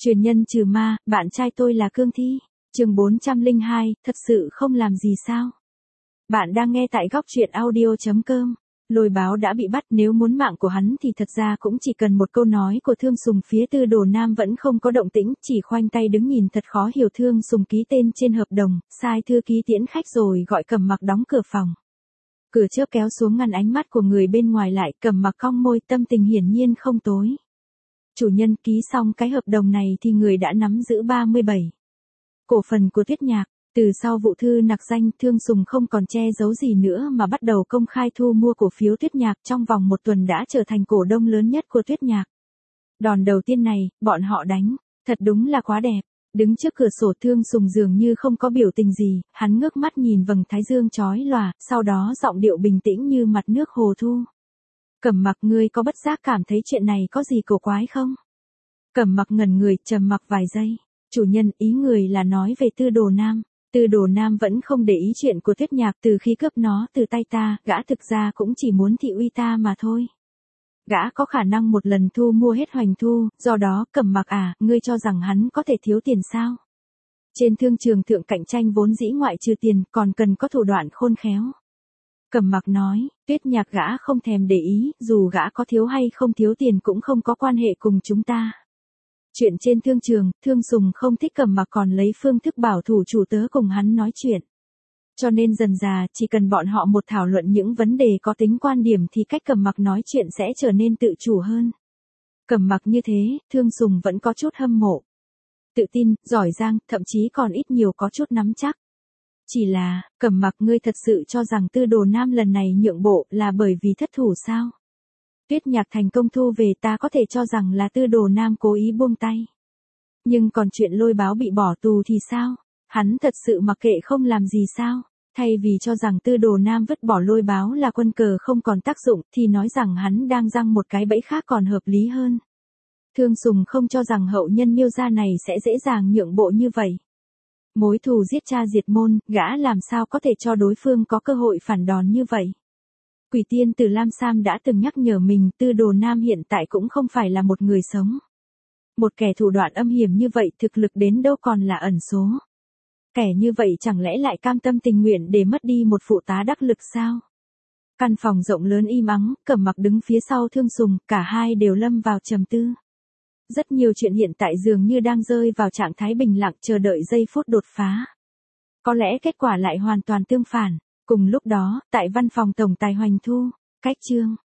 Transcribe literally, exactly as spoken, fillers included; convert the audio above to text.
Truyền nhân trừ ma, bạn trai tôi là cương thi. Chương bốn trăm lẻ hai, thật sự không làm gì sao? Bạn đang nghe tại góc truyện audio chấm com. Lôi Báo đã bị bắt, nếu muốn mạng của hắn thì thật ra cũng chỉ cần một câu nói của Thương Sùng. Phía Tư Đồ Nam vẫn không có động tĩnh, chỉ khoanh tay đứng nhìn thật khó hiểu. Thương Sùng ký tên trên hợp đồng, sai thư ký tiễn khách rồi gọi Cẩm Mặc đóng cửa phòng. Cửa chớp kéo xuống ngăn ánh mắt của người bên ngoài lại, Cẩm Mặc cong môi, tâm tình hiển nhiên không tối. Chủ nhân, ký xong cái hợp đồng này thì người đã nắm giữ ba mươi bảy cổ phần của Tuyết Nhạc. Từ sau vụ thư nặc danh, Thương Sùng không còn che giấu gì nữa mà bắt đầu công khai thu mua cổ phiếu Tuyết Nhạc, trong vòng một tuần đã trở thành cổ đông lớn nhất của Tuyết Nhạc. Đòn đầu tiên này, bọn họ đánh, thật đúng là quá đẹp. Đứng trước cửa sổ, Thương Sùng dường như không có biểu tình gì, hắn ngước mắt nhìn vầng thái dương chói lòa, sau đó giọng điệu bình tĩnh như mặt nước hồ thu. Cẩm Mặc, ngươi có bất giác cảm thấy chuyện này có gì cổ quái không? Cẩm Mặc ngẩn người, trầm mặc vài giây. Chủ nhân, ý người là nói về Tư Đồ Nam. Tư Đồ Nam vẫn không để ý chuyện của Tuyết Nhạc từ khi cướp nó từ tay ta, gã thực ra cũng chỉ muốn thị uy ta mà thôi. Gã có khả năng một lần thu mua hết Hoành Thu, do đó, Cẩm Mặc à, ngươi cho rằng hắn có thể thiếu tiền sao? Trên thương trường thượng cạnh tranh vốn dĩ ngoại trừ tiền, còn cần có thủ đoạn khôn khéo. Cẩm Mặc nói, Tuyết Nhạc gã không thèm để ý, dù gã có thiếu hay không thiếu tiền cũng không có quan hệ cùng chúng ta. Chuyện trên thương trường, Thương Sùng không thích Cẩm Mặc còn lấy phương thức bảo thủ chủ tớ cùng hắn nói chuyện. Cho nên dần dà, chỉ cần bọn họ một thảo luận những vấn đề có tính quan điểm thì cách Cẩm Mặc nói chuyện sẽ trở nên tự chủ hơn. Cẩm Mặc như thế, Thương Sùng vẫn có chút hâm mộ. Tự tin, giỏi giang, thậm chí còn ít nhiều có chút nắm chắc. Chỉ là, Cẩm Mặc, ngươi thật sự cho rằng Tư Đồ Nam lần này nhượng bộ là bởi vì thất thủ sao? Tuyết Nhạc thành công thu về, ta có thể cho rằng là Tư Đồ Nam cố ý buông tay. Nhưng còn chuyện Lôi Báo bị bỏ tù thì sao? Hắn thật sự mặc kệ không làm gì sao? Thay vì cho rằng Tư Đồ Nam vứt bỏ Lôi Báo là quân cờ không còn tác dụng thì nói rằng hắn đang giăng một cái bẫy khác còn hợp lý hơn. Thương Sùng không cho rằng hậu nhân Miêu gia này sẽ dễ dàng nhượng bộ như vậy. Mối thù giết cha diệt môn, gã làm sao có thể cho đối phương có cơ hội phản đòn như vậy? Quỷ tiên từ Lam Sam đã từng nhắc nhở mình, Tư Đồ Nam hiện tại cũng không phải là một người sống. Một kẻ thủ đoạn âm hiểm như vậy, thực lực đến đâu còn là ẩn số. Kẻ như vậy chẳng lẽ lại cam tâm tình nguyện để mất đi một phụ tá đắc lực sao? Căn phòng rộng lớn im ắng, Cẩm Mặc đứng phía sau Thương Sùng, cả hai đều lâm vào trầm tư. Rất nhiều chuyện hiện tại dường như đang rơi vào trạng thái bình lặng, chờ đợi giây phút đột phá. Có lẽ kết quả lại hoàn toàn tương phản. Cùng lúc đó, tại văn phòng tổng tài Hoành Thu, cách chương